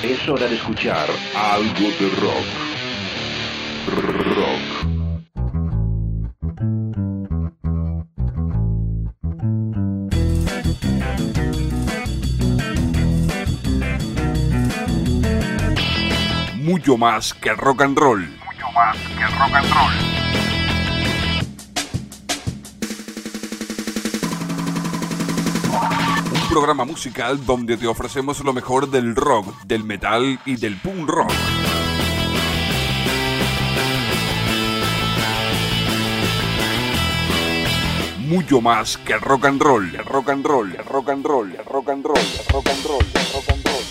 Es hora de escuchar algo de rock. Mucho más que rock and roll. Mucho más que rock and roll. Un programa musical donde te ofrecemos lo mejor del rock, del metal y del punk rock. Mucho más que rock and roll, rock and roll, rock and roll, rock and roll, rock and roll, rock and roll.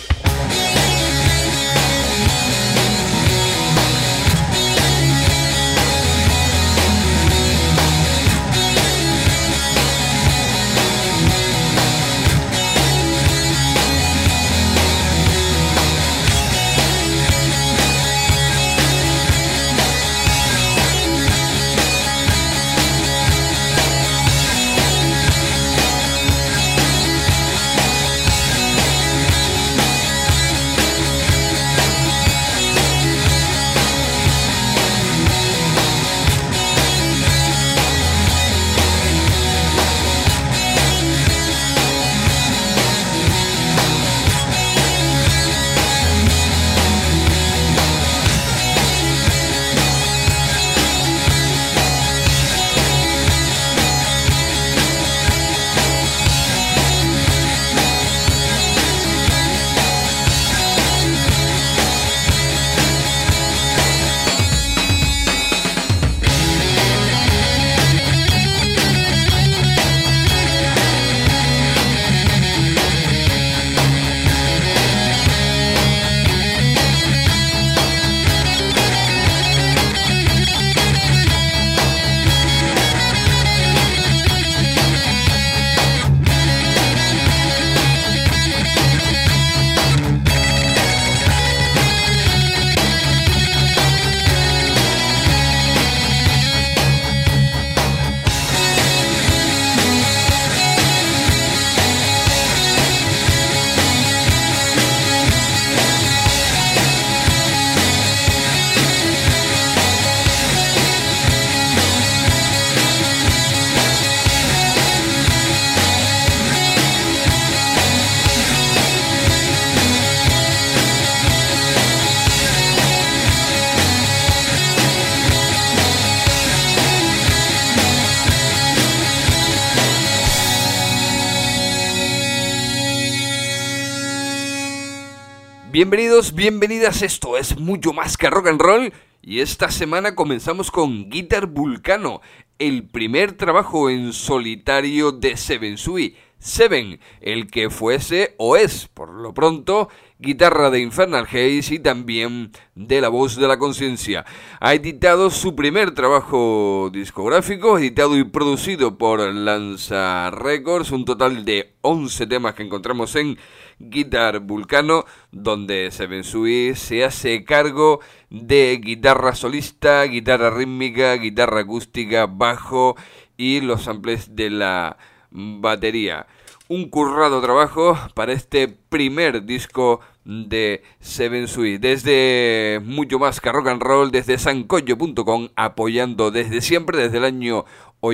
Bienvenidos, bienvenidas, esto es Mucho Más que Rock and Roll y esta semana comenzamos con Guitar Vulcano, el primer trabajo en solitario de Seven Sui. Seven, el que fuese o es, por lo pronto, guitarra de Infernal Haze y también de La Voz de la Conciencia. Ha editado su primer trabajo discográfico, editado y producido por Lanza Records, un total de 11 temas que encontramos en Guitar Vulcano, donde Seven Sui se hace cargo de guitarra solista, guitarra rítmica, guitarra acústica, bajo y los samples de la batería. Un currado trabajo para este primer disco de Seven Sui. Desde Mucho Más que Rock and Roll, desde sancoyo.com, apoyando desde siempre, desde el año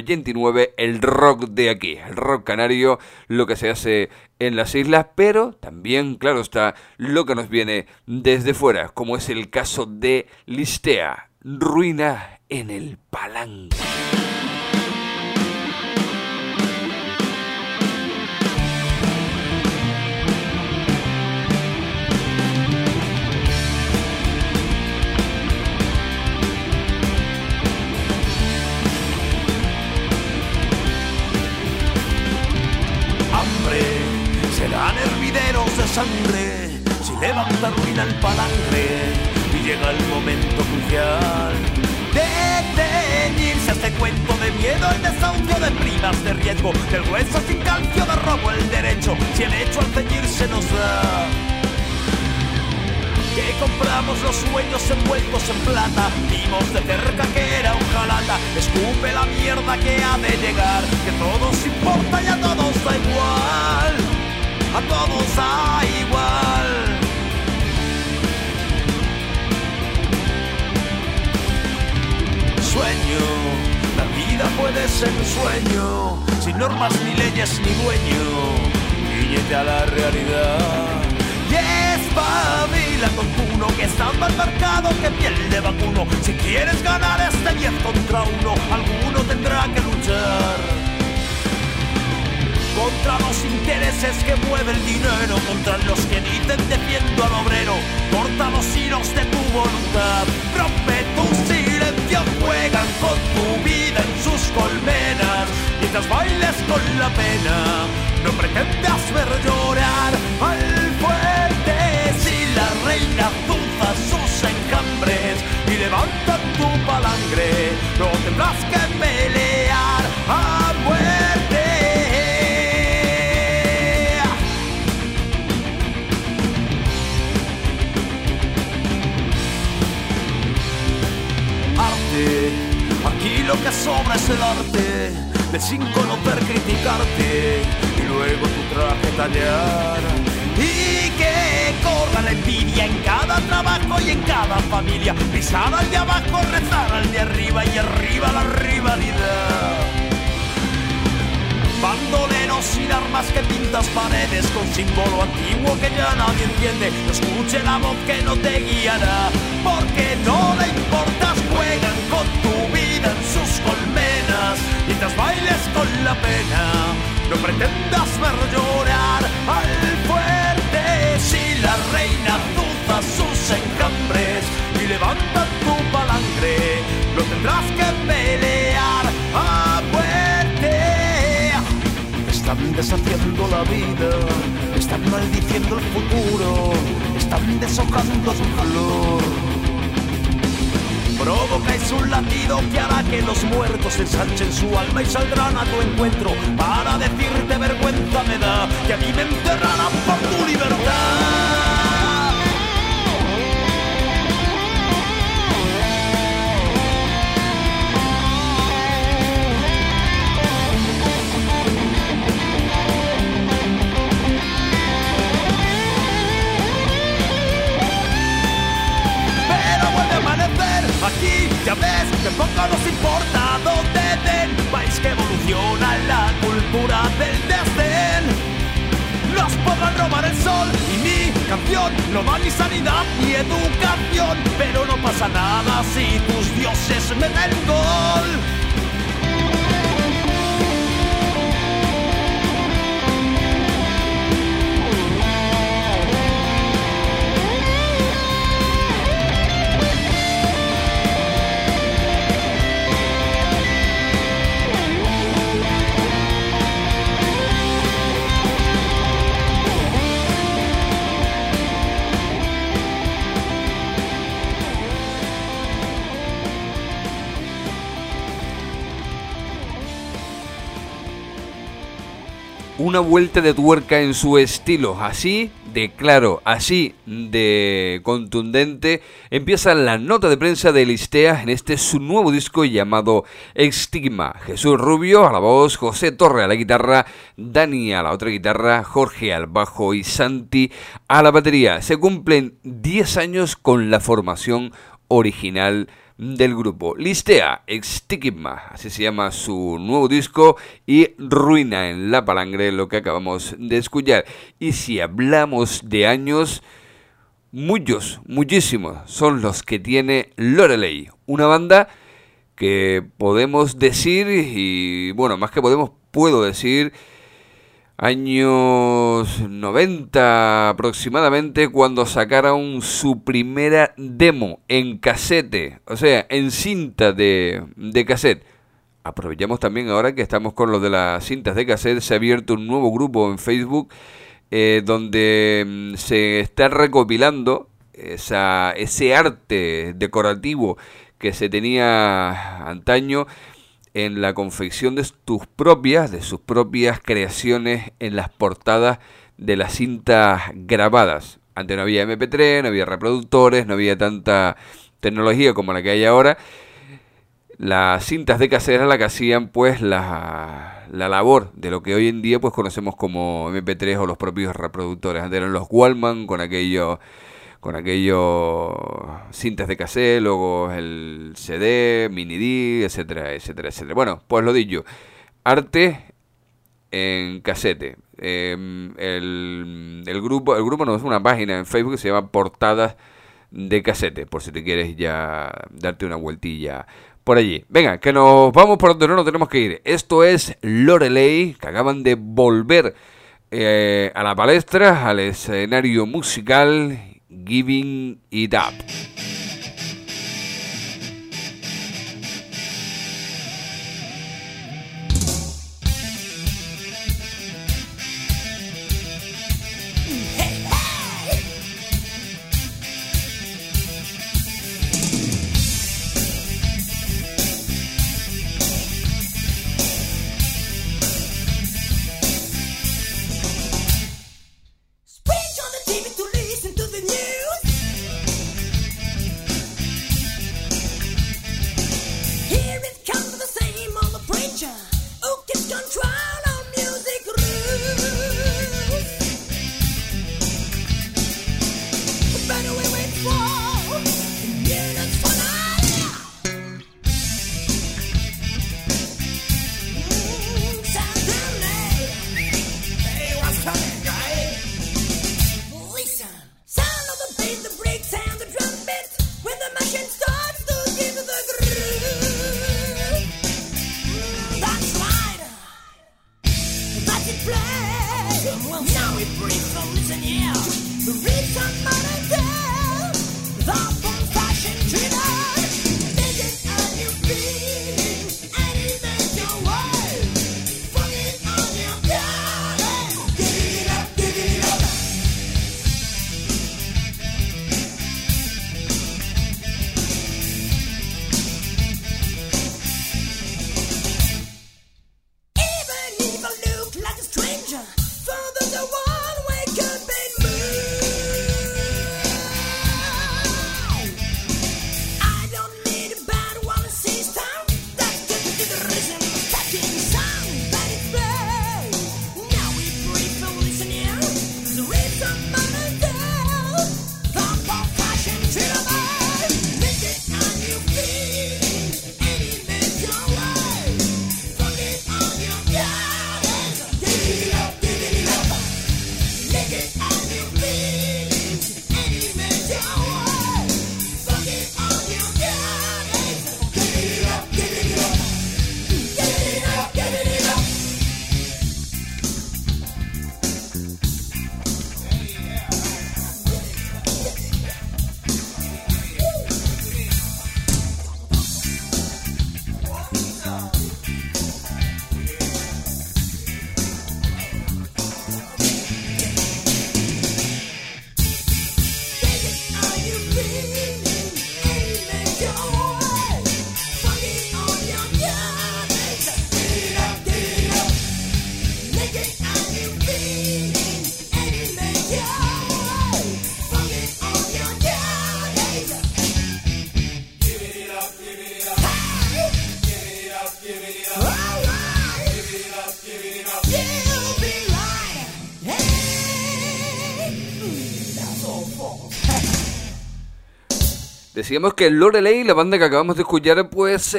89, el rock de aquí, el rock canario, lo que se hace en las islas, pero también, claro está, lo que nos viene desde fuera, como es el caso de Listea, Ruina en el Palanque. Serán hervideros de sangre si levanta ruina el palangre y llega el momento crucial de teñirse este cuento de miedo, el desahucio de primas de riesgo, del hueso sin calcio de robo el derecho, si el hecho al ceñirse nos da que compramos los sueños envueltos en plata, vimos de cerca que era un jalata, escupe la mierda que ha de llegar, que todos importa y a todos da igual, a todos da igual. vives en un sueño, sin normas ni leyes ni dueño. Guíñete a la realidad y espabila con tu uno que está más marcado que piel de vacuno. Si quieres ganar este 10 contra 1, alguno tendrá que luchar contra los intereses que mueve el dinero, contra los que dicen defiendo al obrero. Corta los hilos de tu voluntad, rompe tu silencio, juegan con tu vida en sus colmenas, mientras bailes con la pena. No pretendas ver llorar al fuerte, si la reina azulza sus enjambres y levantan tu palangre, no tendrás que pelear a muerte. Aquí lo que sobra es el arte de sin conocer criticarte y luego tu traje tallar, y que corra la envidia en cada trabajo y en cada familia, pisar al de abajo, rezar al de arriba y arriba la rivalidad. Bandoleros sin armas que pintas paredes con símbolo antiguo que ya nadie entiende. No escuche la voz que no te guiará, porque no le importas. Juegan con tu vida en sus colmenas, mientras bailes con la pena. No pretendas ver llorar al fuerte, si la reina azuza sus enjambres y levanta tu palangre, no tendrás que pelear a muerte. Están deshaciendo la vida, están maldiciendo el futuro, están deshojando su flor. Provocáis un latido que hará que los muertos ensanchen su alma y saldrán a tu encuentro para decirte vergüenza me da que a mí me enterrarán por tu libertad. Aquí ya ves que poco nos importa dónde den, país que evoluciona la cultura del desdén. Nos podrán robar el sol y mi canción no da ni sanidad ni educación, pero no pasa nada si tus dioses me den gol. Una vuelta de tuerca en su estilo, así de claro, así de contundente, empieza la nota de prensa de Listea en este su nuevo disco llamado Estigma. Jesús Rubio a la voz, José Torre a la guitarra, Dani a la otra guitarra, Jorge al bajo y Santi a la batería. Se cumplen 10 años con la formación original del grupo. Listea, Estigma, así se llama su nuevo disco, y Ruina en la Palangre, lo que acabamos de escuchar. Y si hablamos de años, muchísimos son los que tiene Loreley, una banda que podemos decir, y bueno, más que puedo decir, años 90 aproximadamente, cuando sacaron su primera demo en casete, o sea, en cinta de cassette. Aprovechamos también ahora que estamos con lo de las cintas de cassette, se ha abierto un nuevo grupo en Facebook donde se está recopilando ese arte decorativo que se tenía antaño en la confección de sus propias creaciones en las portadas de las cintas grabadas. Antes no había MP3, no había reproductores, no había tanta tecnología como la que hay ahora. Las cintas de cassette eran las que hacían pues la labor de lo que hoy en día pues conocemos como MP3 o los propios reproductores. Antes eran los Walkman con con aquellos cintas de cassette, luego el CD, mini D, etcétera, etcétera, etcétera. Bueno, pues lo dicho, arte en casete. El grupo no es una página en Facebook que se llama Portadas de Casete, por si te quieres ya darte una vueltilla por allí. Venga, que nos vamos por donde no nos tenemos que ir. Esto es Loreley, que acaban de volver a la palestra, al escenario musical, Giving It Up. Decíamos que Loreley, la banda que acabamos de escuchar, pues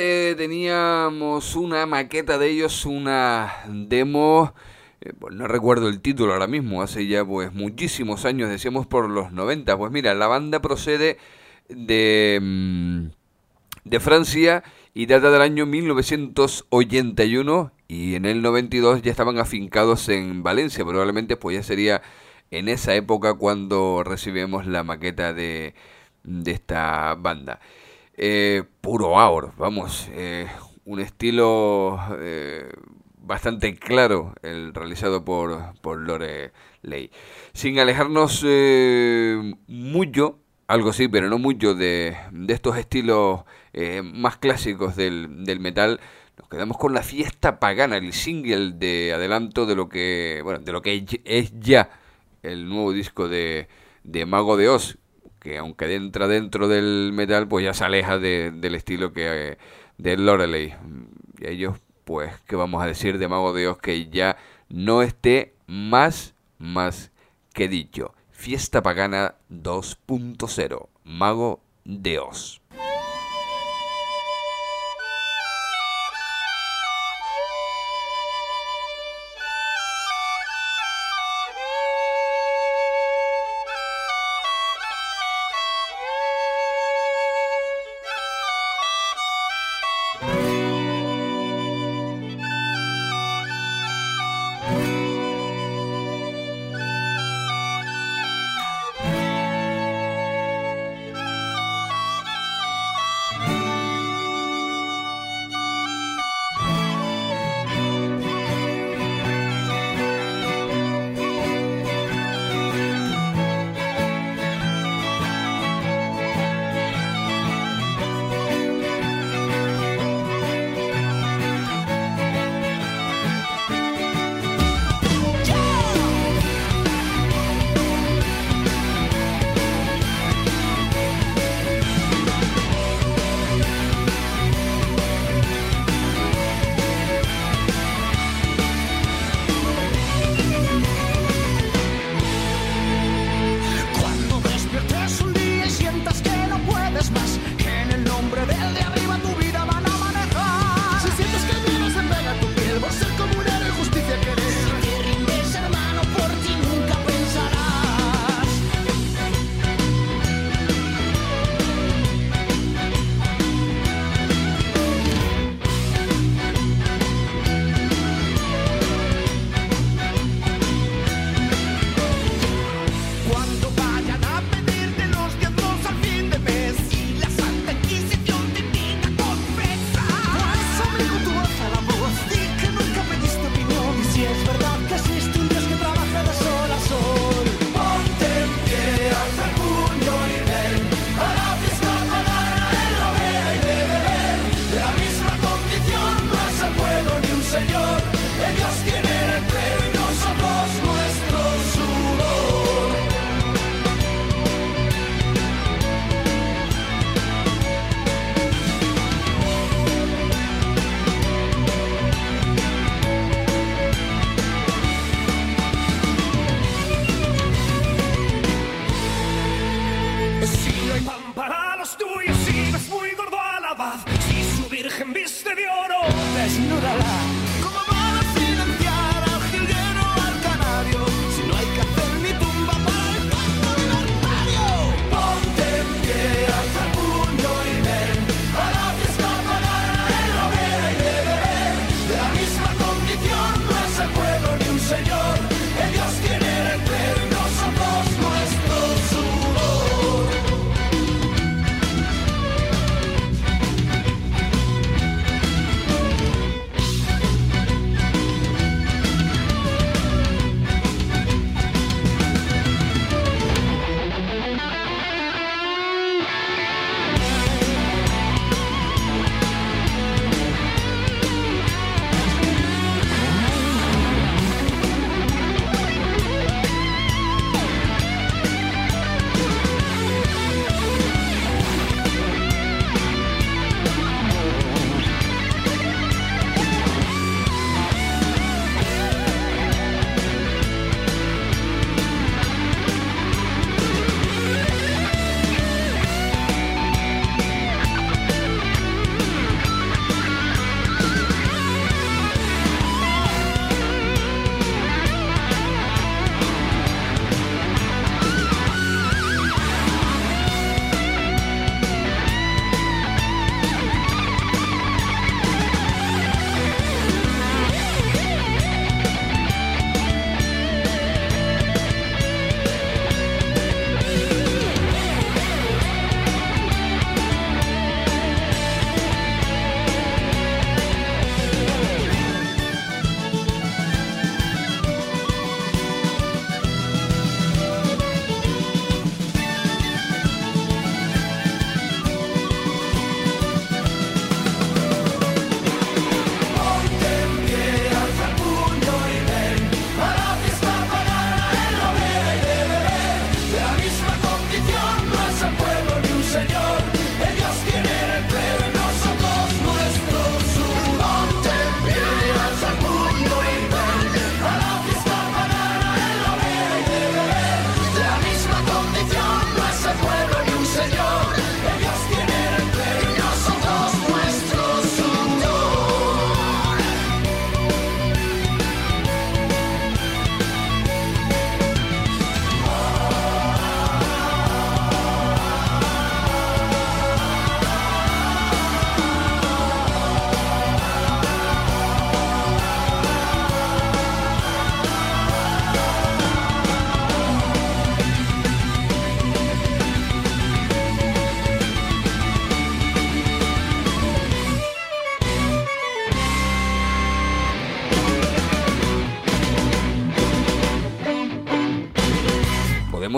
teníamos una maqueta de ellos, una demo, pues no recuerdo el título ahora mismo, hace ya pues muchísimos años, decíamos por los 90. Pues mira, la banda procede de Francia y data del año 1981 y en el 92 ya estaban afincados en Valencia, probablemente pues ya sería en esa época cuando recibimos la maqueta de esta banda. Puro Aor, vamos, un estilo bastante claro el realizado por Loreley. Sin alejarnos mucho, algo sí, pero no mucho de estos estilos más clásicos del metal, nos quedamos con La Fiesta Pagana, el single de adelanto de lo que es ya el nuevo disco de Mago de Oz, que aunque entra dentro del metal, pues ya se aleja del estilo que de Loreley. Y ellos, pues, ¿qué vamos a decir de Mago de Oz? Que ya no esté más que dicho. Fiesta Pagana 2.0, Mago de Oz.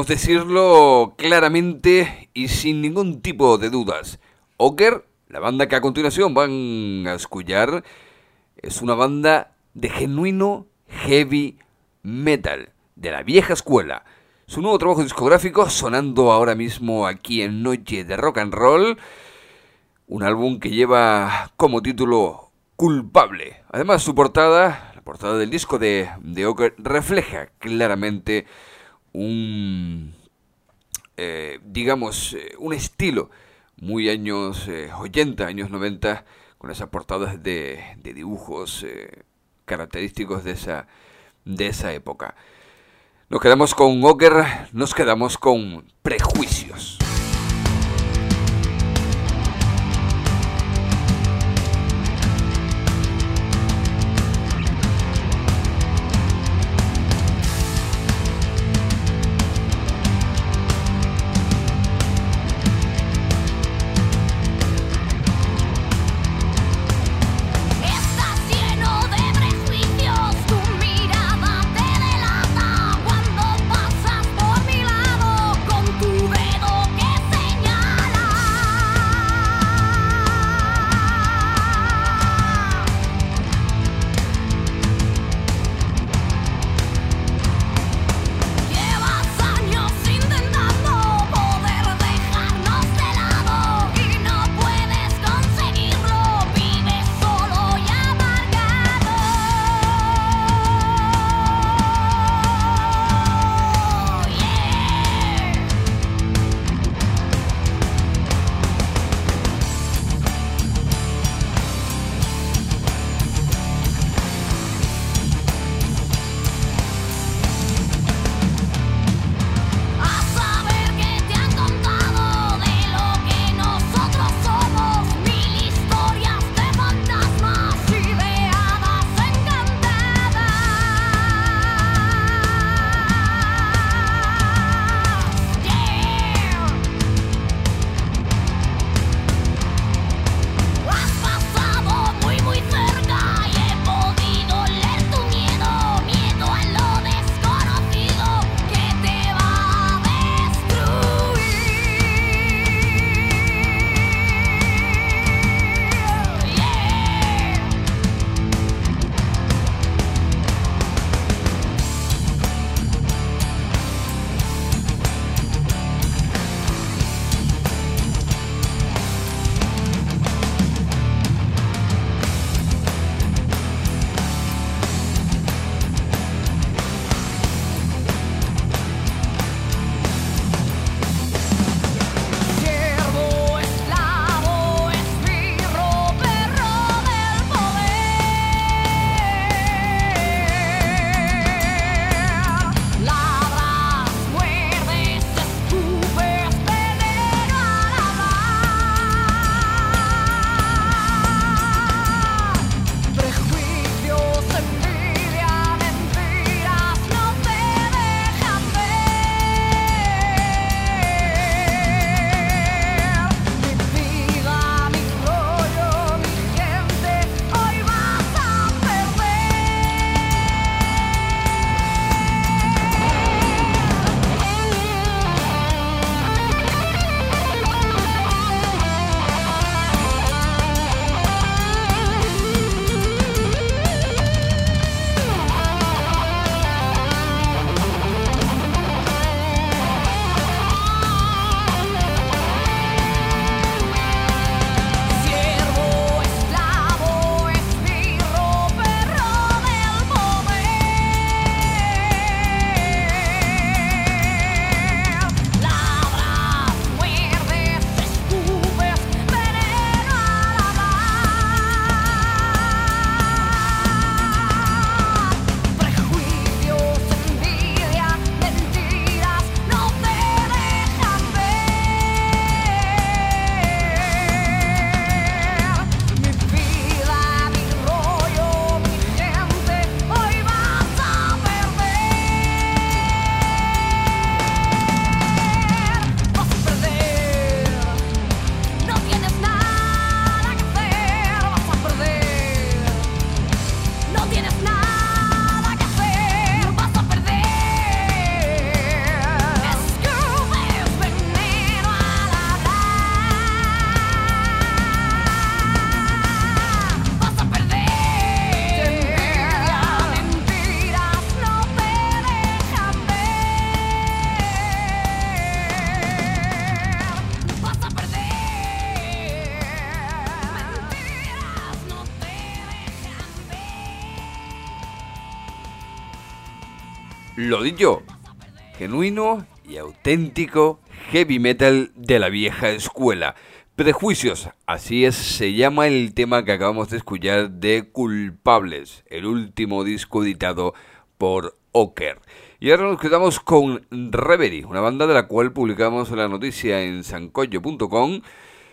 Podemos decirlo claramente y sin ningún tipo de dudas. Ogre, la banda que a continuación van a escuchar, es una banda de genuino heavy metal, de la vieja escuela. Su nuevo trabajo discográfico sonando ahora mismo aquí en Noche de Rock and Roll, un álbum que lleva como título Culpable. Además su portada, la portada del disco de Ogre, refleja claramente un estilo muy años 80, años 90, con esas portadas de dibujos característicos de esa época. Nos quedamos con Ogre, nos quedamos con Prejuicios. Con tu dedo Lo dicho, genuino y auténtico heavy metal de la vieja escuela. Prejuicios, así es, se llama el tema que acabamos de escuchar de Culpables, el último disco editado por Oker. Y ahora nos quedamos con Reverie, una banda de la cual publicamos la noticia en sancoyo.com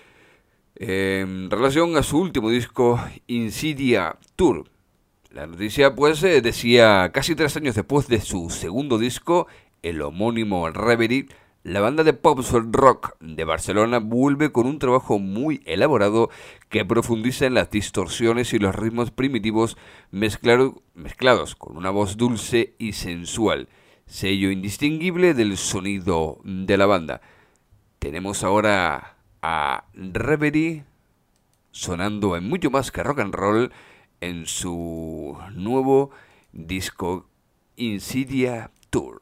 en relación a su último disco, Insidia Tour. La noticia pues decía, casi 3 años después de su segundo disco, el homónimo Reverie, la banda de pop rock de Barcelona vuelve con un trabajo muy elaborado que profundiza en las distorsiones y los ritmos primitivos mezclados con una voz dulce y sensual, sello indistinguible del sonido de la banda. Tenemos ahora a Reverie sonando en mucho más que rock and roll en su nuevo disco Insidia Tour.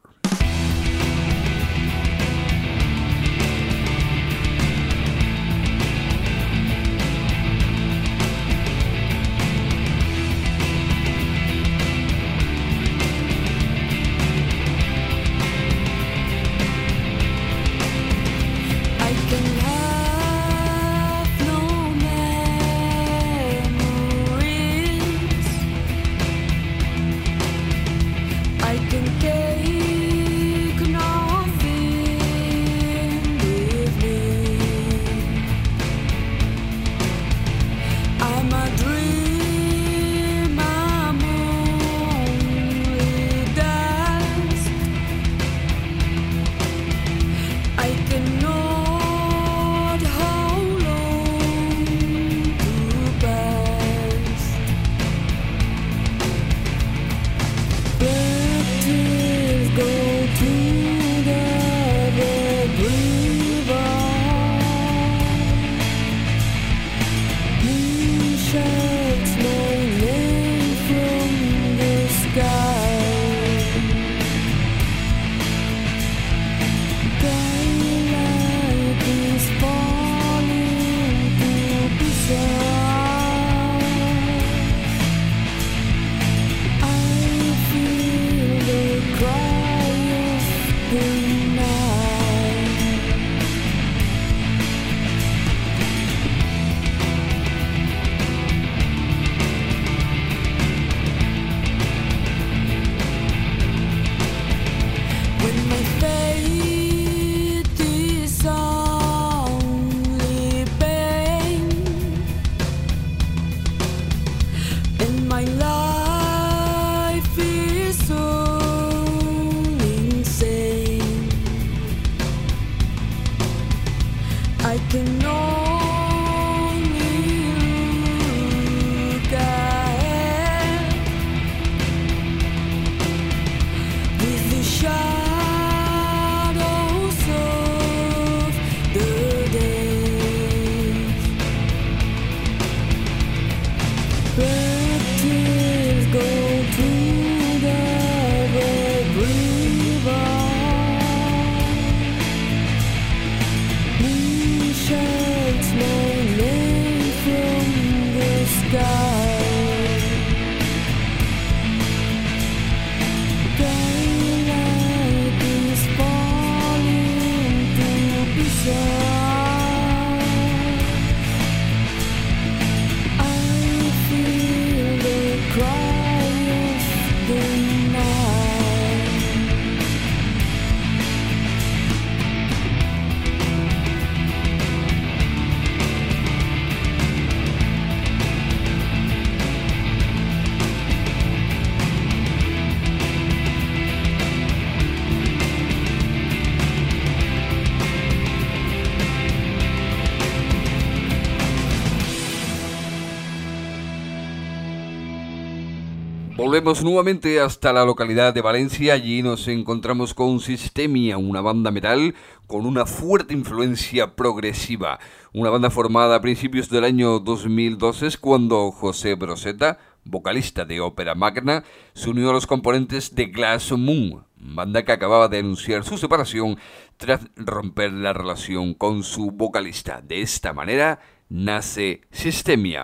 Volvemos nuevamente hasta la localidad de Valencia. Allí nos encontramos con Systemia, una banda metal con una fuerte influencia progresiva. Una banda formada a principios del año 2012 es cuando José Broseta, vocalista de Ópera Magna, se unió a los componentes de Glass Moon, banda que acababa de anunciar su separación tras romper la relación con su vocalista. De esta manera nace Systemia.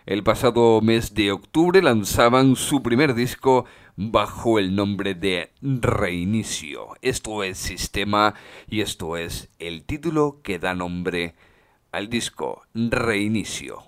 El pasado mes de octubre lanzaban su primer disco bajo el nombre de Reinicio. Esto es Sistema y esto es el título que da nombre al disco, Reinicio.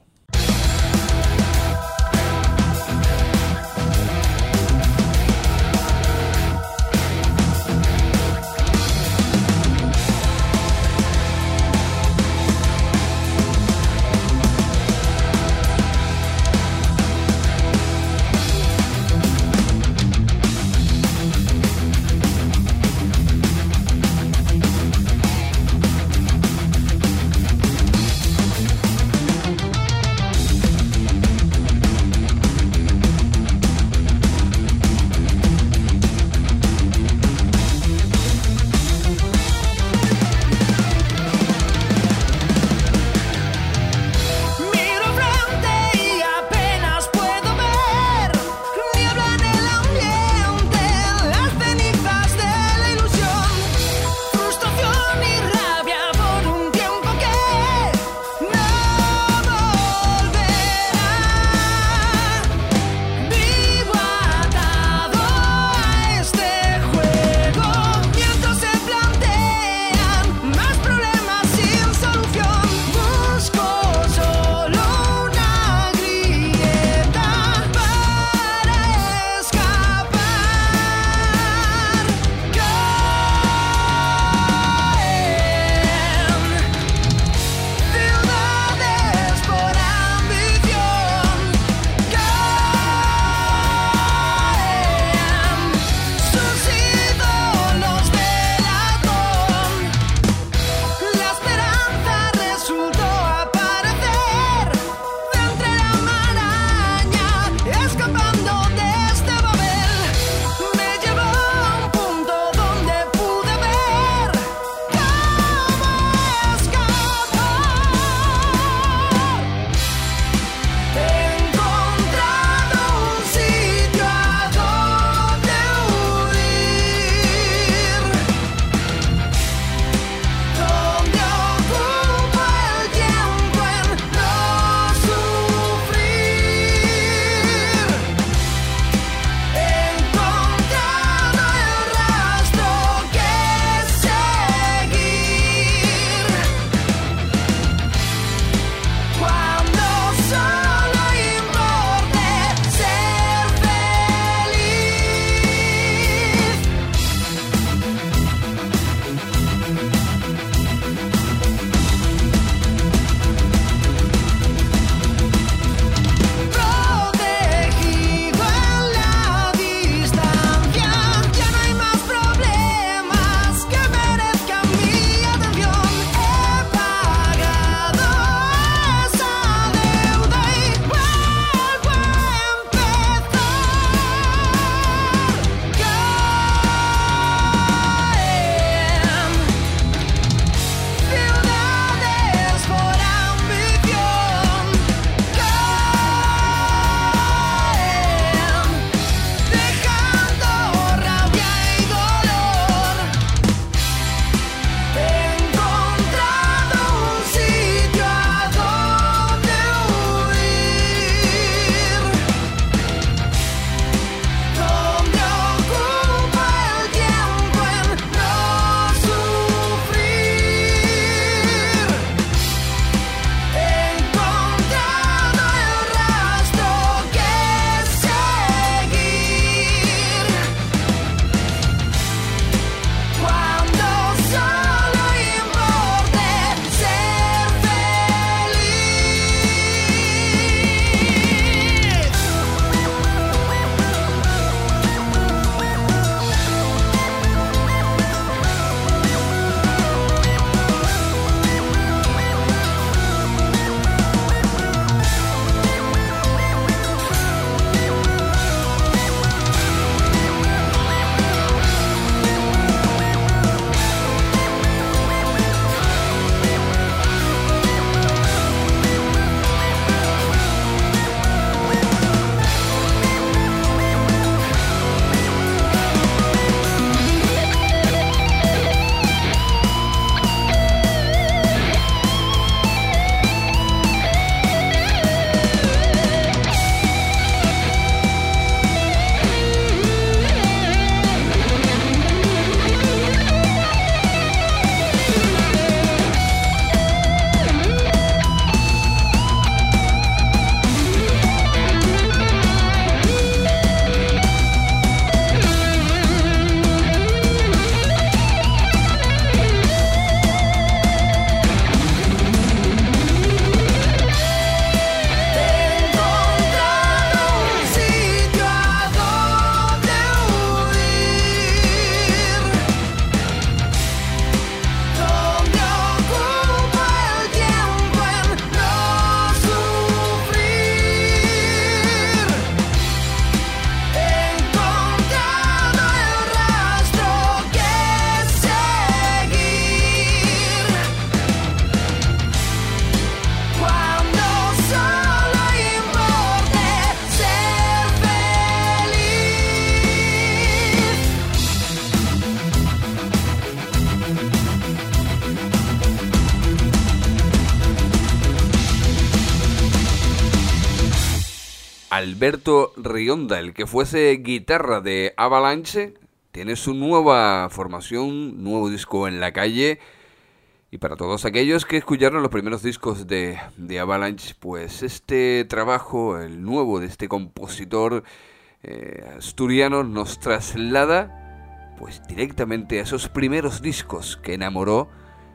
Alberto Rionda, el que fuese guitarra de Avalanche, tiene su nueva formación, nuevo disco en la calle. Y para todos aquellos que escucharon los primeros discos de Avalanche, pues este trabajo, el nuevo de este compositor asturiano, nos traslada pues directamente a esos primeros discos que enamoró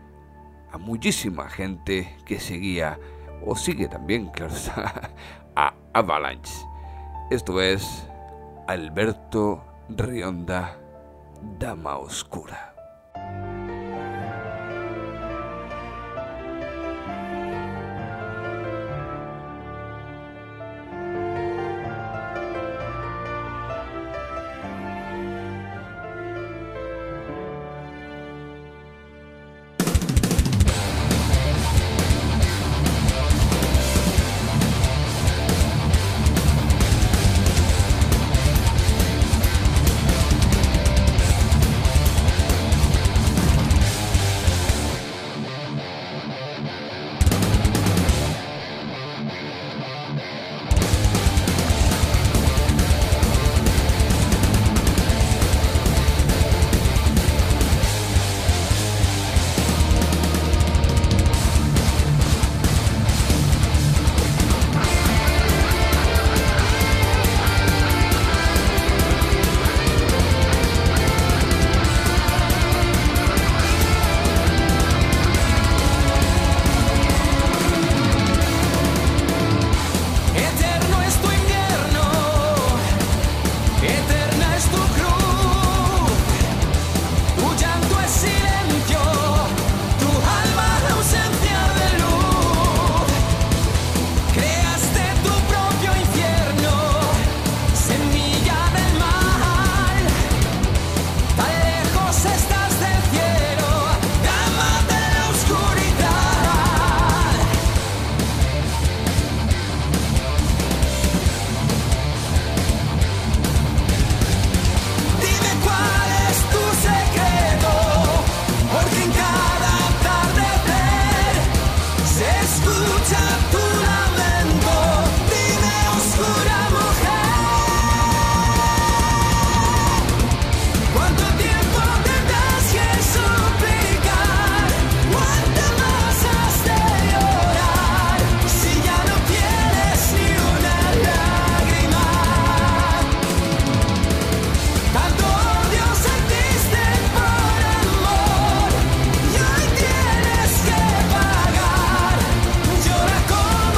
a muchísima gente que seguía, o sigue también, claro está, a Avalanche. Esto es Alberto Rionda, Dama Oscura. Con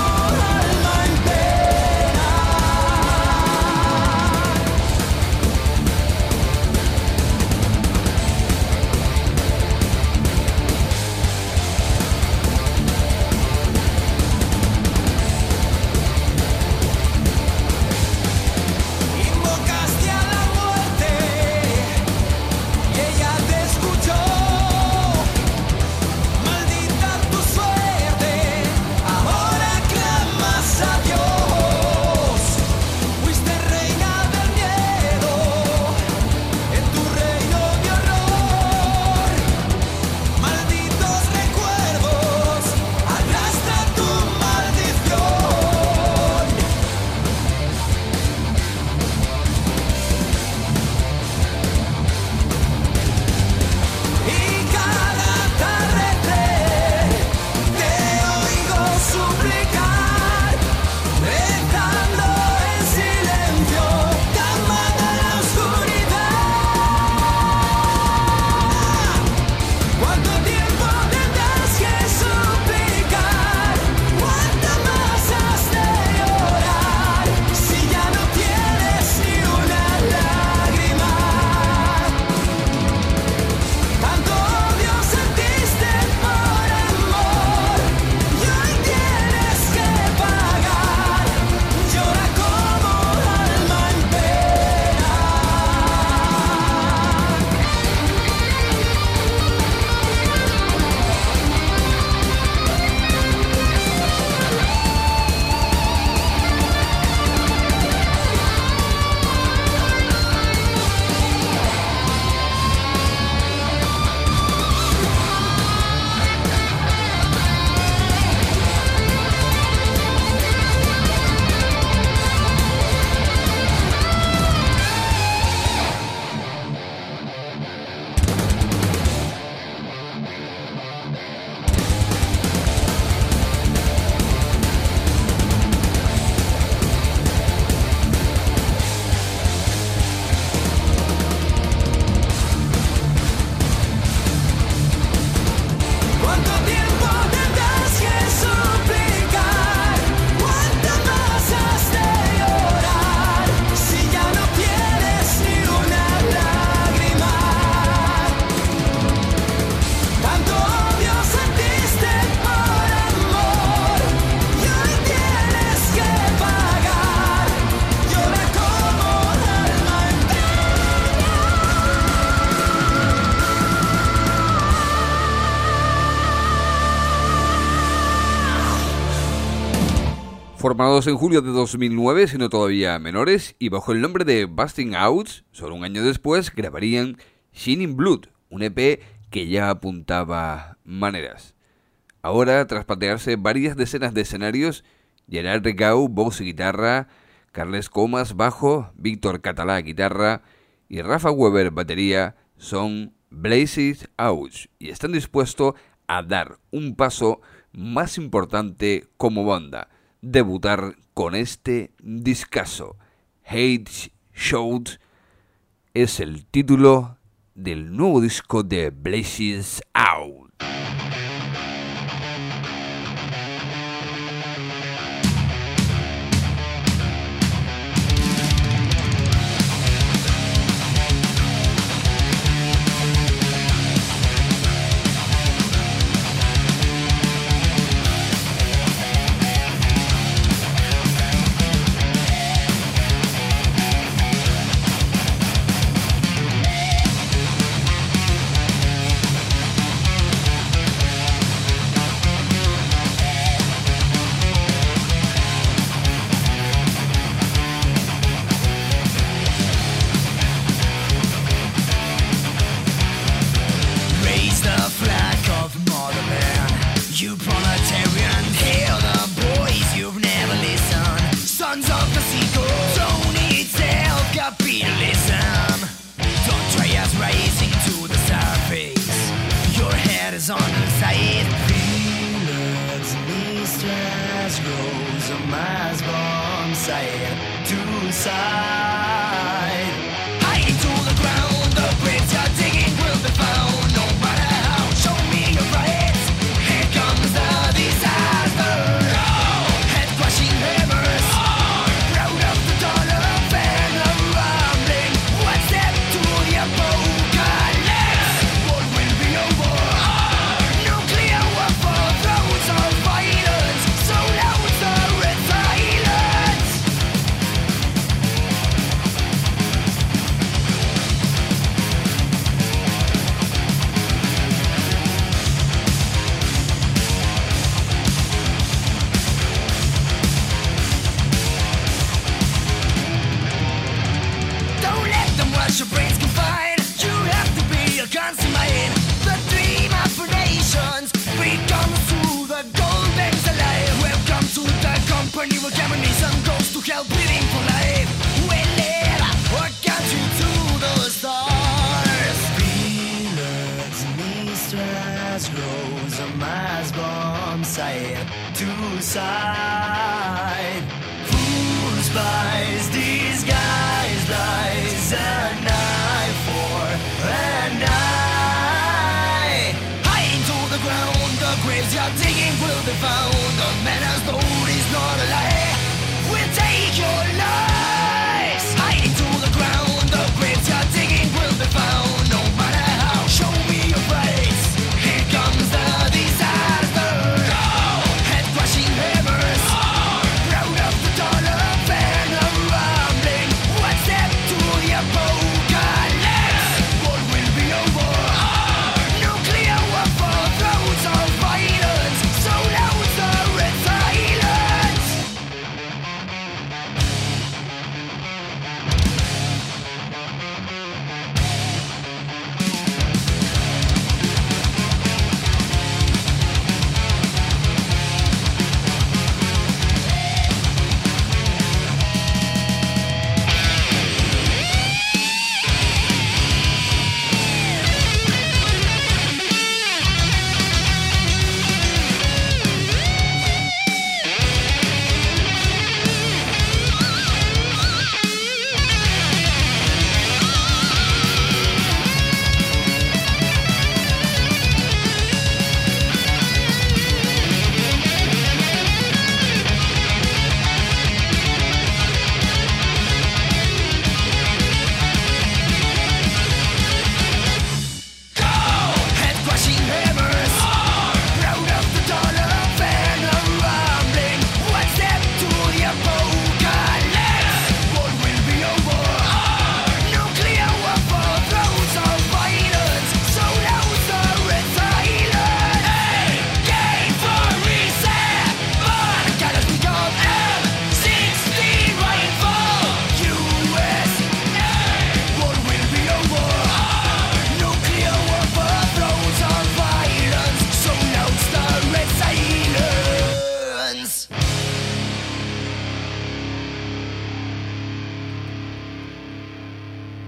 Formados en julio de 2009, siendo todavía menores, y bajo el nombre de Busting Out, solo un año después grabarían Shining Blood, un EP que ya apuntaba maneras. Ahora, tras patearse varias decenas de escenarios, Gerard Regau, voz y guitarra, Carles Comas, bajo, Víctor Catalá, guitarra, y Rafa Weber, batería, son Blazed Out, y están dispuestos a dar un paso más importante como banda, debutar con este discazo. Hate Shout es el título del nuevo disco de Blazed Out.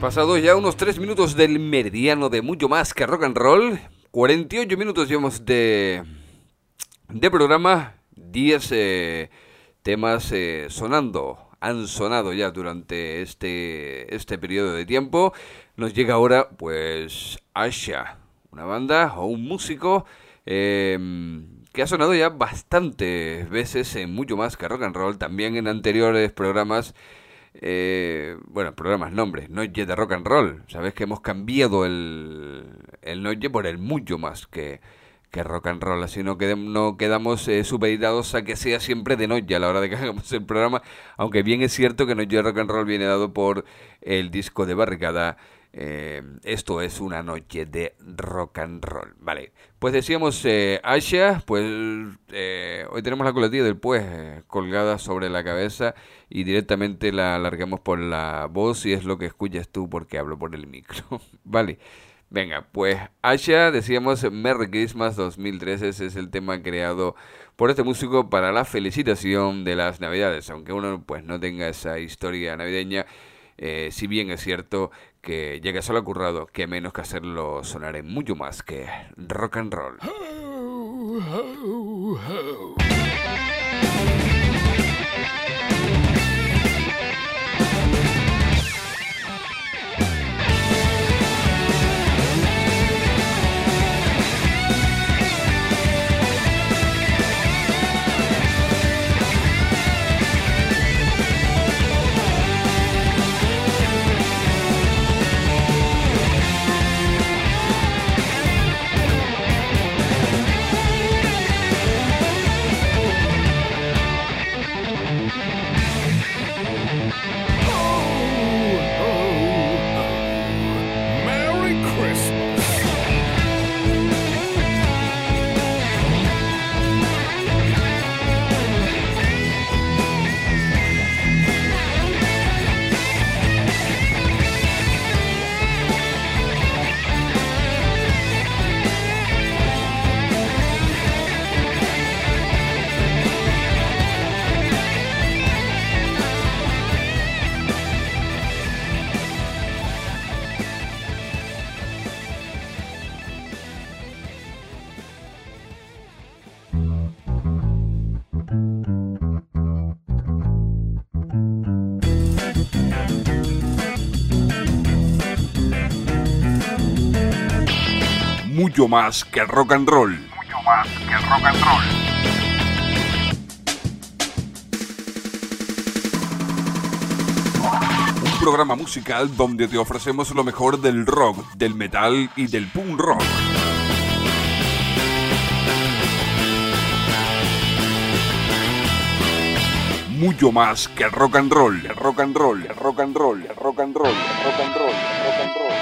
Pasados ya unos 3 minutos del meridiano de mucho más que rock and roll, 48 minutos llevamos de programa, 10 temas han sonado ya durante este periodo de tiempo. Nos llega ahora pues Asha, una banda o un músico que ha sonado ya bastantes veces en mucho más que rock and roll, también en anteriores programas. Programas, nombres, Noche de Rock and Roll. Sabes que hemos cambiado el Noche por el mucho más que rock and roll, así no quedamos supeditados a que sea siempre de noche a la hora de que hagamos el programa, aunque bien es cierto que Noche de Rock and Roll viene dado por el disco de Barricada. Esto es una noche de rock and roll. Vale, pues decíamos Asha, pues hoy tenemos la coletilla del pues colgada sobre la cabeza y directamente la alargamos por la voz y es lo que escuchas tú porque hablo por el micro. Vale, venga, pues Asha, decíamos Merry Christmas 2013, ese es el tema creado por este músico para la felicitación de las Navidades, aunque uno pues no tenga esa historia navideña. Si bien es cierto que ya que solo ha currado, que menos que hacerlo sonar en mucho más que rock and roll. Ho, ho, ho. Mucho más que rock and roll. Mucho más que rock and roll. Un programa musical donde te ofrecemos lo mejor del rock, del metal y del punk rock. Mucho más que rock and roll, rock and roll, rock and roll, rock and roll, rock and roll, rock and roll.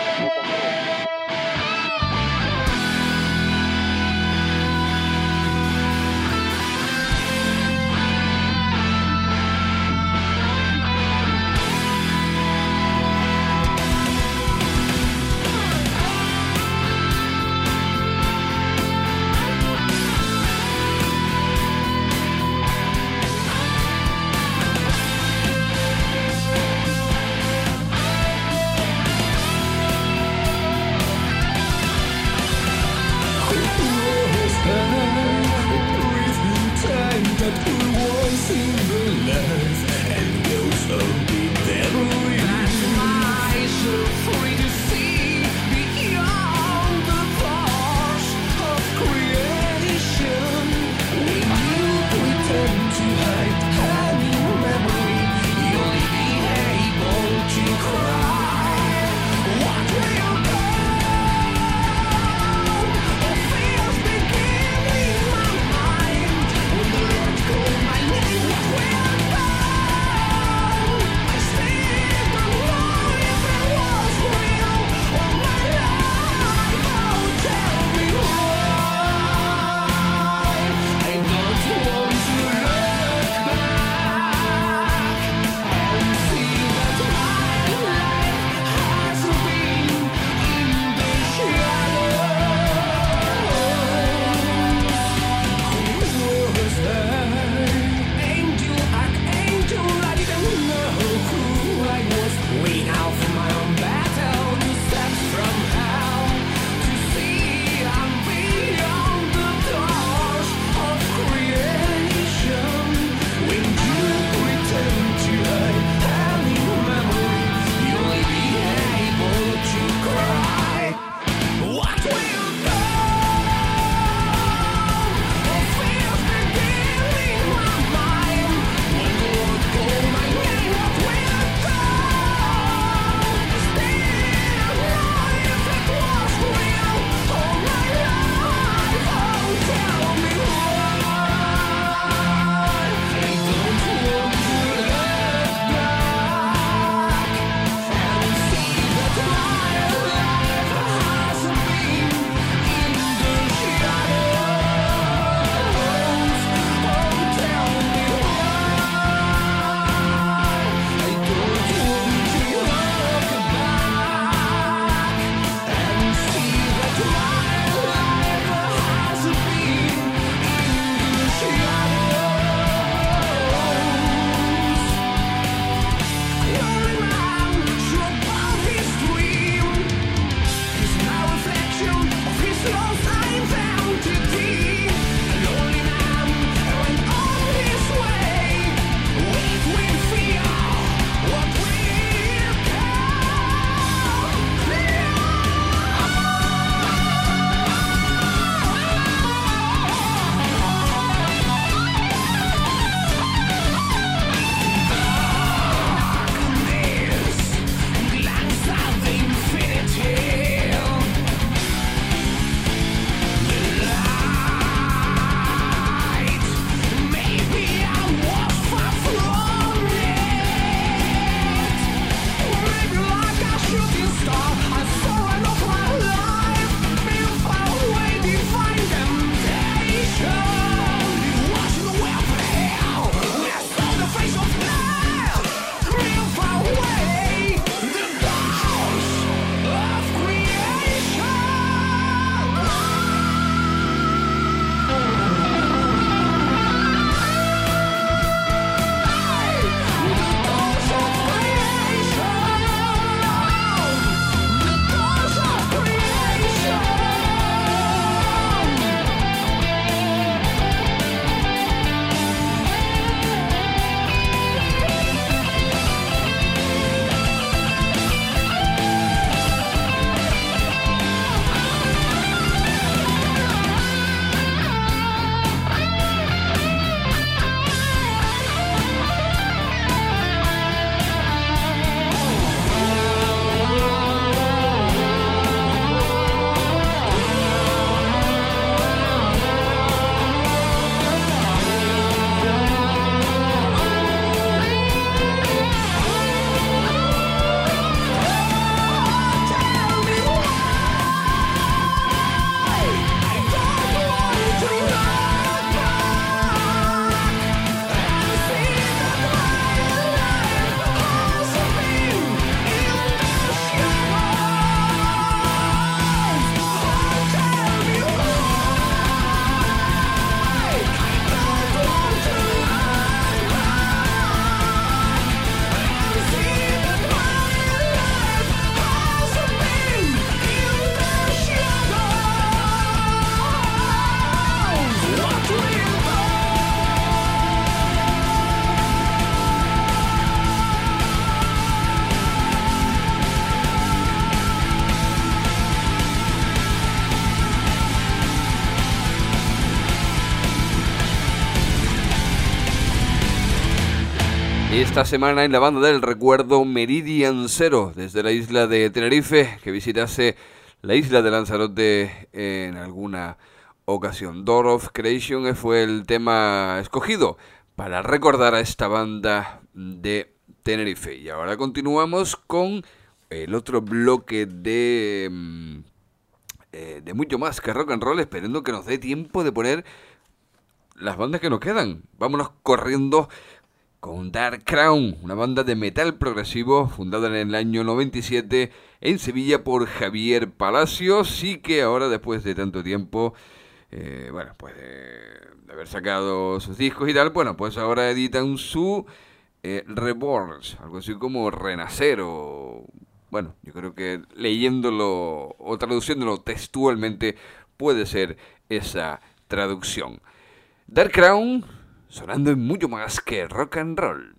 Esta semana en la banda del recuerdo Meridian Zero, desde la isla de Tenerife, que visitase la isla de Lanzarote en alguna ocasión. Door of Creation fue el tema escogido para recordar a esta banda de Tenerife. Y ahora continuamos con el otro bloque de mucho más que rock and roll, esperando que nos dé tiempo de poner las bandas que nos quedan. Vámonos corriendo con Dark Crown, una banda de metal progresivo fundada en el año 97 en Sevilla por Javier Palacios, y que ahora, después de tanto tiempo, de haber sacado sus discos y tal, bueno, pues ahora editan su Reborn, algo así como Renacer, o bueno, yo creo que leyéndolo o traduciéndolo textualmente puede ser esa traducción. Dark Crown, sonando en mucho más que rock and roll.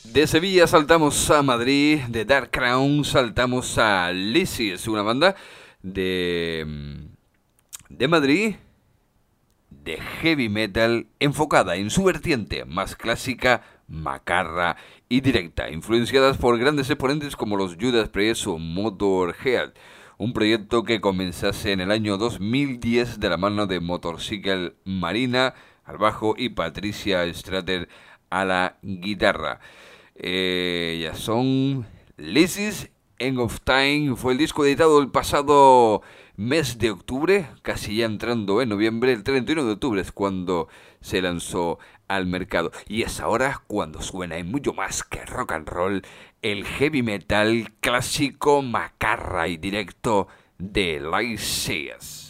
De Sevilla saltamos a Madrid, de Dark Crown saltamos a Lysis, una banda de Madrid, de heavy metal enfocada en su vertiente más clásica, macarra y directa, influenciadas por grandes exponentes como los Judas Priest o Motorhead. Un proyecto que comenzase en el año 2010 de la mano de Motorcycle Marina al bajo y Patricia Strater a la guitarra. Ya son Lysis, End of Time. Fue el disco editado el pasado mes de octubre, casi ya entrando en noviembre. El 31 de octubre es cuando se lanzó al mercado. Y es ahora cuando suena en mucho más que rock and roll el heavy metal clásico, macarra y directo de Lysis.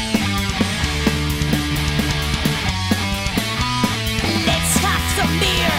Some beer.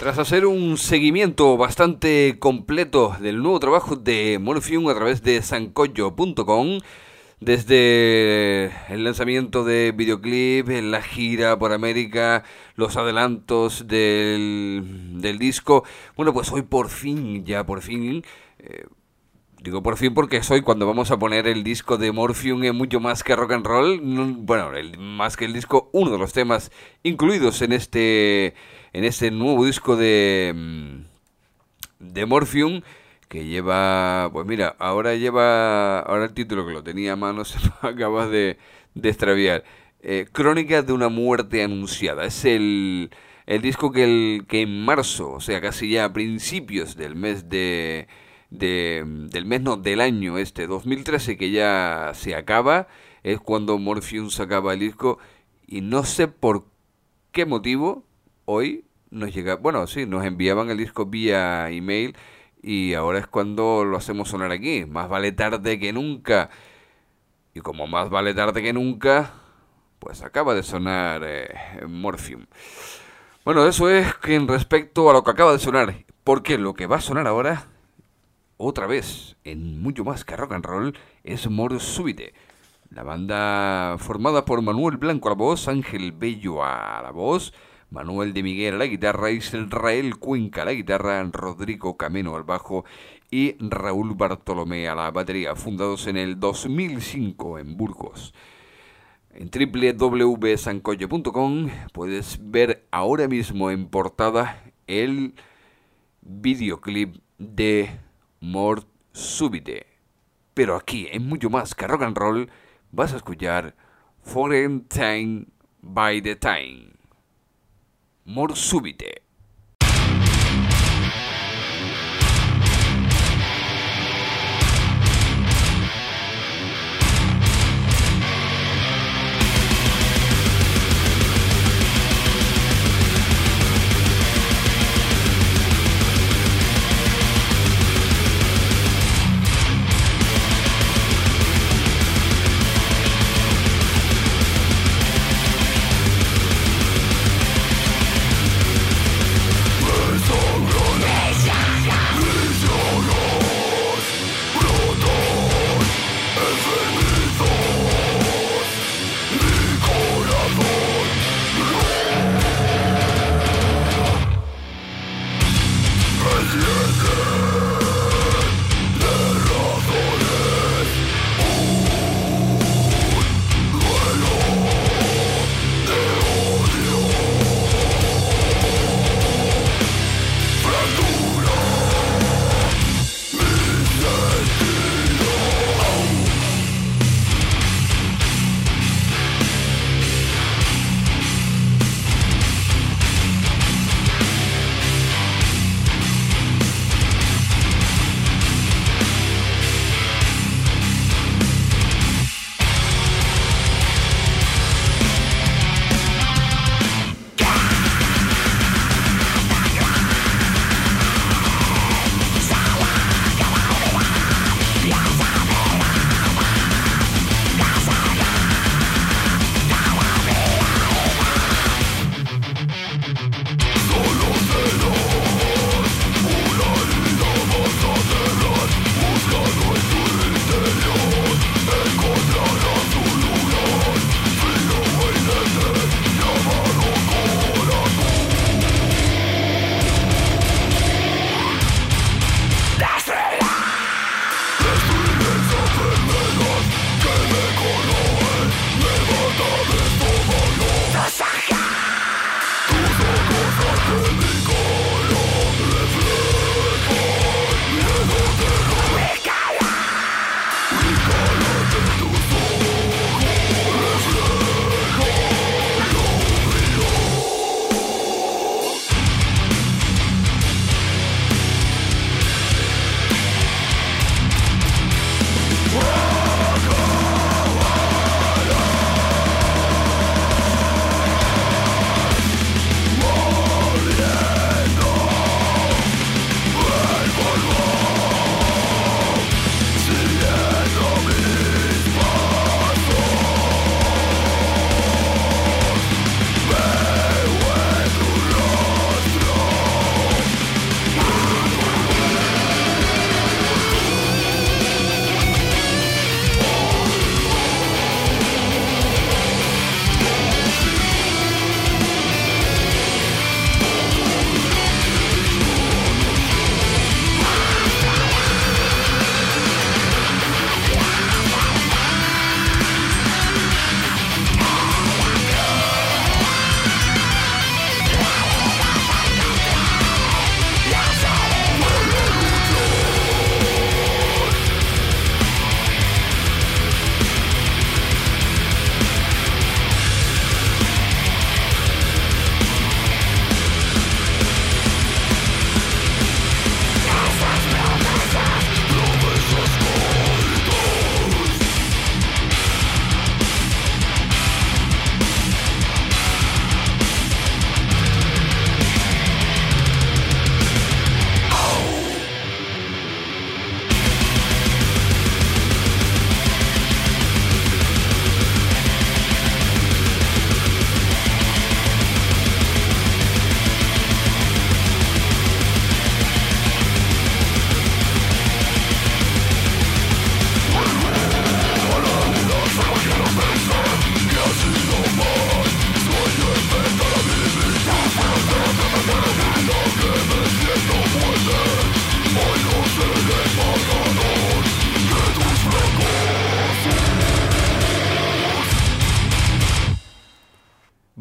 Tras hacer un seguimiento bastante completo del nuevo trabajo de Morphium a través de sancocho.com, desde el lanzamiento de videoclip, la gira por América, los adelantos del disco, bueno, pues hoy por fin, digo por fin porque es hoy cuando vamos a poner el disco de Morphium en Mucho Más Que Rock and Roll. Bueno, más que el disco, uno de los temas incluidos en este nuevo disco de Morphium, que lleva, pues mira, ahora el título que lo tenía a mano se me acaba de extraviar. Crónica de una muerte anunciada. Es el disco que en marzo, o sea, casi ya a principios del mes del año 2013, que ya se acaba, es cuando Morphium sacaba el disco, y no sé por qué motivo hoy nos enviaban el disco vía email, y ahora es cuando lo hacemos sonar aquí. Más vale tarde que nunca. Y como más vale tarde que nunca, pues acaba de sonar Morphium. Bueno, eso es que en respecto a lo que acaba de sonar, porque lo que va a sonar ahora, otra vez, en Mucho Más Que Rock and Roll, es Mort Súbite. La banda formada por Manuel Blanco a la voz, Ángel Bello a la voz, Manuel de Miguel a la guitarra, Israel Cuenca a la guitarra, Rodrigo Cameno al bajo y Raúl Bartolomé a la batería, fundados en el 2005 en Burgos. En www.sancocho.com puedes ver ahora mismo en portada el videoclip de Mort Súbite. Pero aquí, en Mucho Más Que Rock and Roll, vas a escuchar Foreign Time by the Time. Mort Súbite.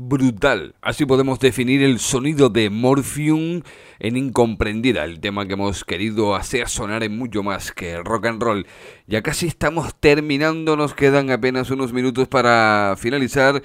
brutal. Así podemos definir el sonido de Morphium en Incomprendida, el tema que hemos querido hacer sonar en mucho más que rock and roll. Ya casi estamos terminando, nos quedan apenas unos minutos para finalizar.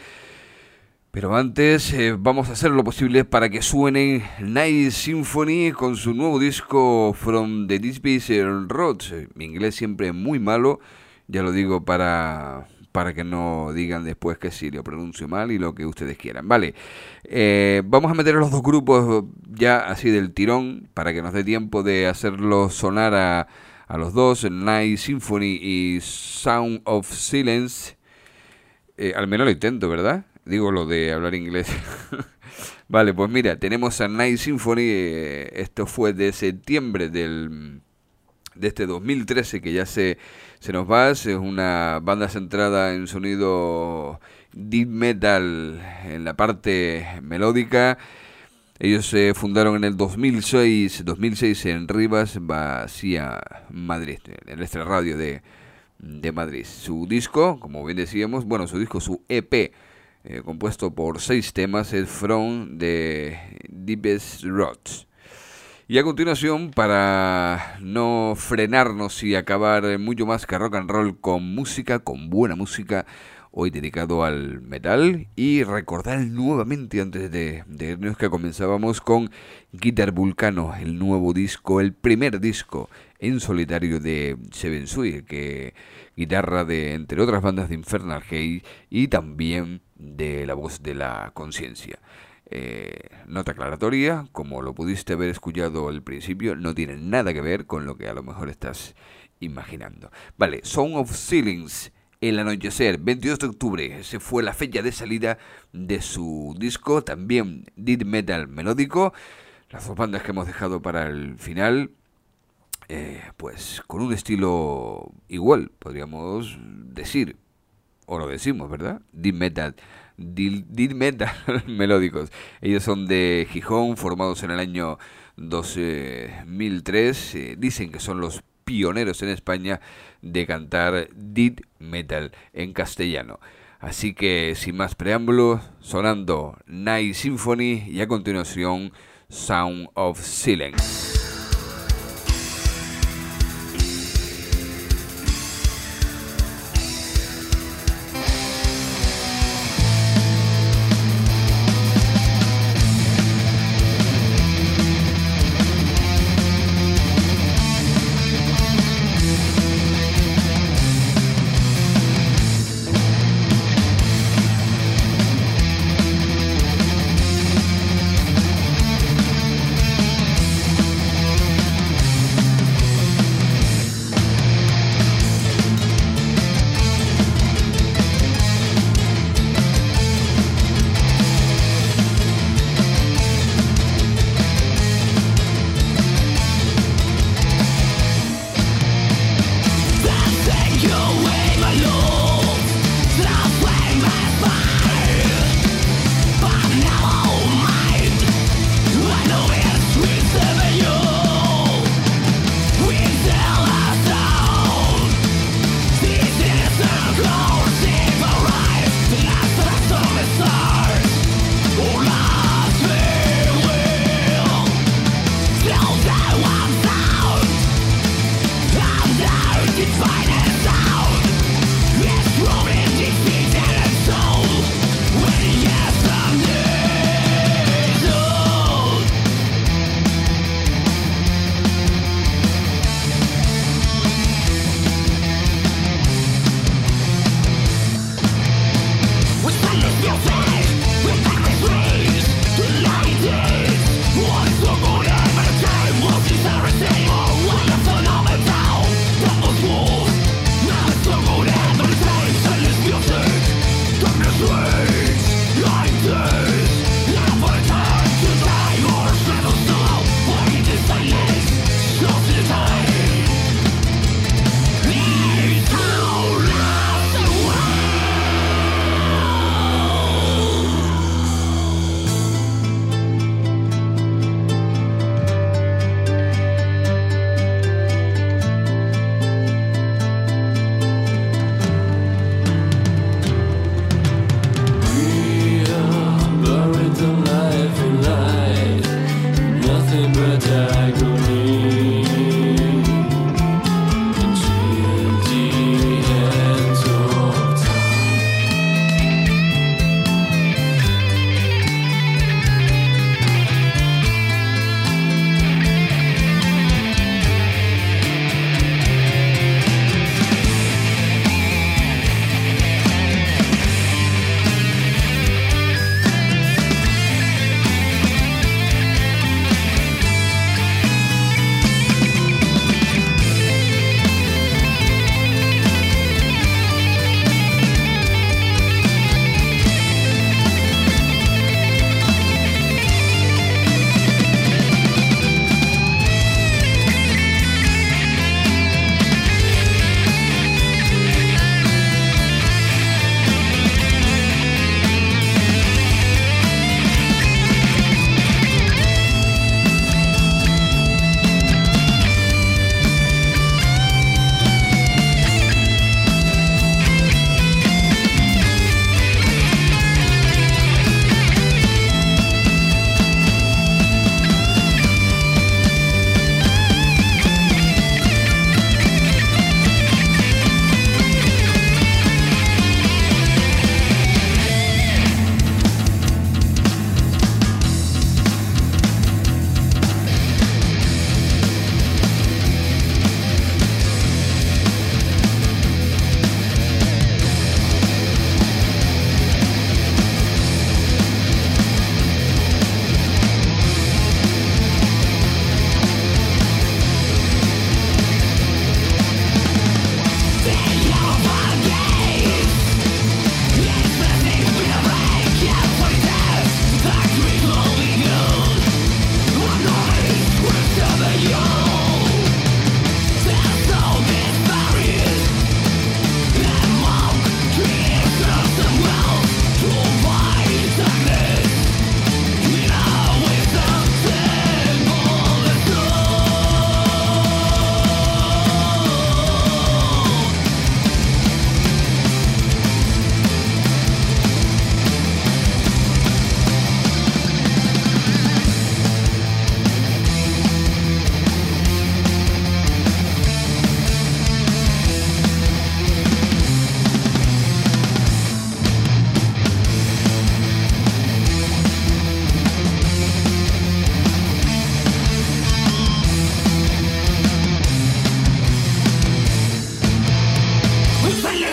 Pero antes vamos a hacer lo posible para que suenen Night Symphony con su nuevo disco From the Deepest Roads. Mi inglés siempre es muy malo, ya lo digo para que no digan después que sí lo pronuncio mal y lo que ustedes quieran. Vale, vamos a meter a los dos grupos ya así del tirón para que nos dé tiempo de hacerlos sonar a los dos, Night Symphony y Sound of Silence. Al menos lo intento, ¿verdad? Digo lo de hablar inglés. Vale, pues mira, tenemos a Night Symphony. Esto fue de septiembre de este 2013, que ya se nos va. Es una banda centrada en sonido death metal en la parte melódica. Ellos se fundaron en el 2006 en Rivas, Vacía, Madrid, en el Extra Radio de Madrid. Su disco, como bien decíamos, su EP, compuesto por 6 temas, es From the Deepest Roads. Y a continuación, para no frenarnos y acabar mucho más que rock and roll con buena música, hoy dedicado al metal, y recordar nuevamente antes de irnos que comenzábamos con Guitar Vulcano, el nuevo disco, el primer disco en solitario de Seven Sui, que guitarra de, entre otras bandas, de Infernal Hate y también de La Voz de la Conciencia. Nota aclaratoria, como lo pudiste haber escuchado al principio, no tiene nada que ver con lo que a lo mejor estás imaginando. Vale, Sound of Silence, El Anochecer, 22 de octubre, esa fue la fecha de salida de su disco, también death metal melódico. Las dos bandas que hemos dejado para el final, pues con un estilo igual, podríamos decir, o lo decimos, ¿verdad? Death metal melódicos. Ellos son de Gijón, formados en el año 2003. Dicen que son los pioneros en España de cantar death metal en castellano. Así que sin más preámbulos, sonando Night Symphony y a continuación Sound of Silence.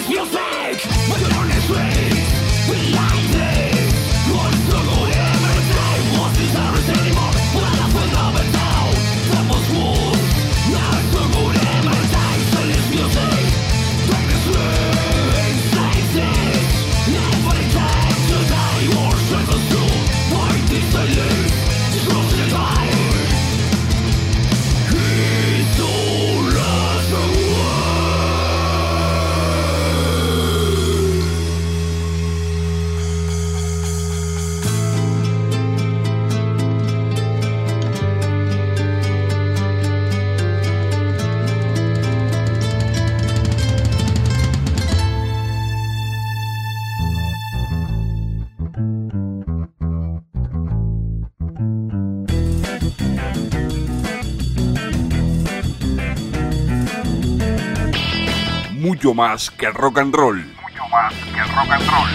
Mucho más que rock and roll. Mucho más que rock and roll.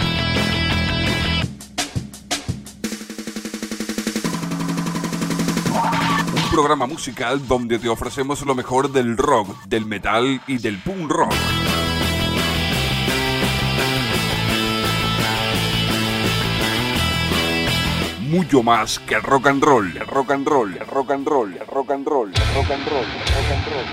Un programa musical donde te ofrecemos lo mejor del rock, del metal y del punk rock. Mucho más que rock and roll, rock and roll, rock and roll, rock and roll, rock and roll, rock and roll.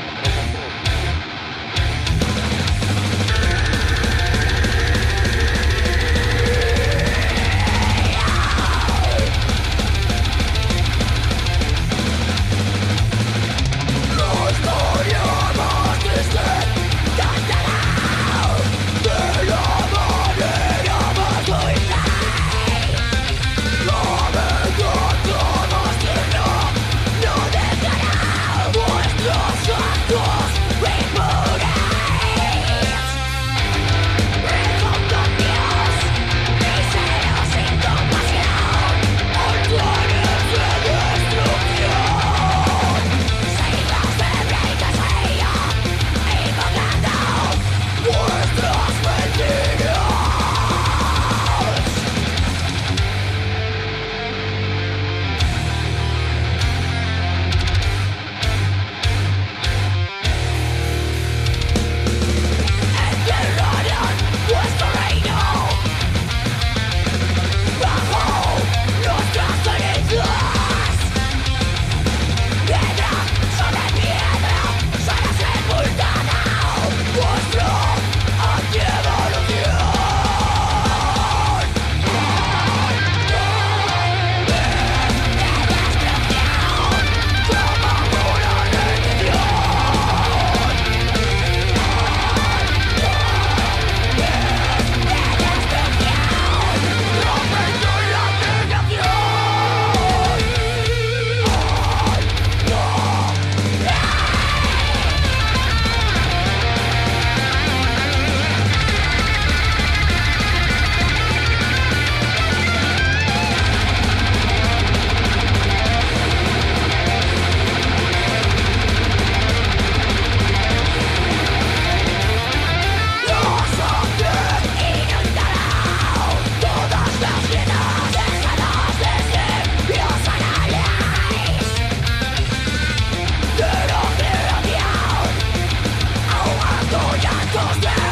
Llantos de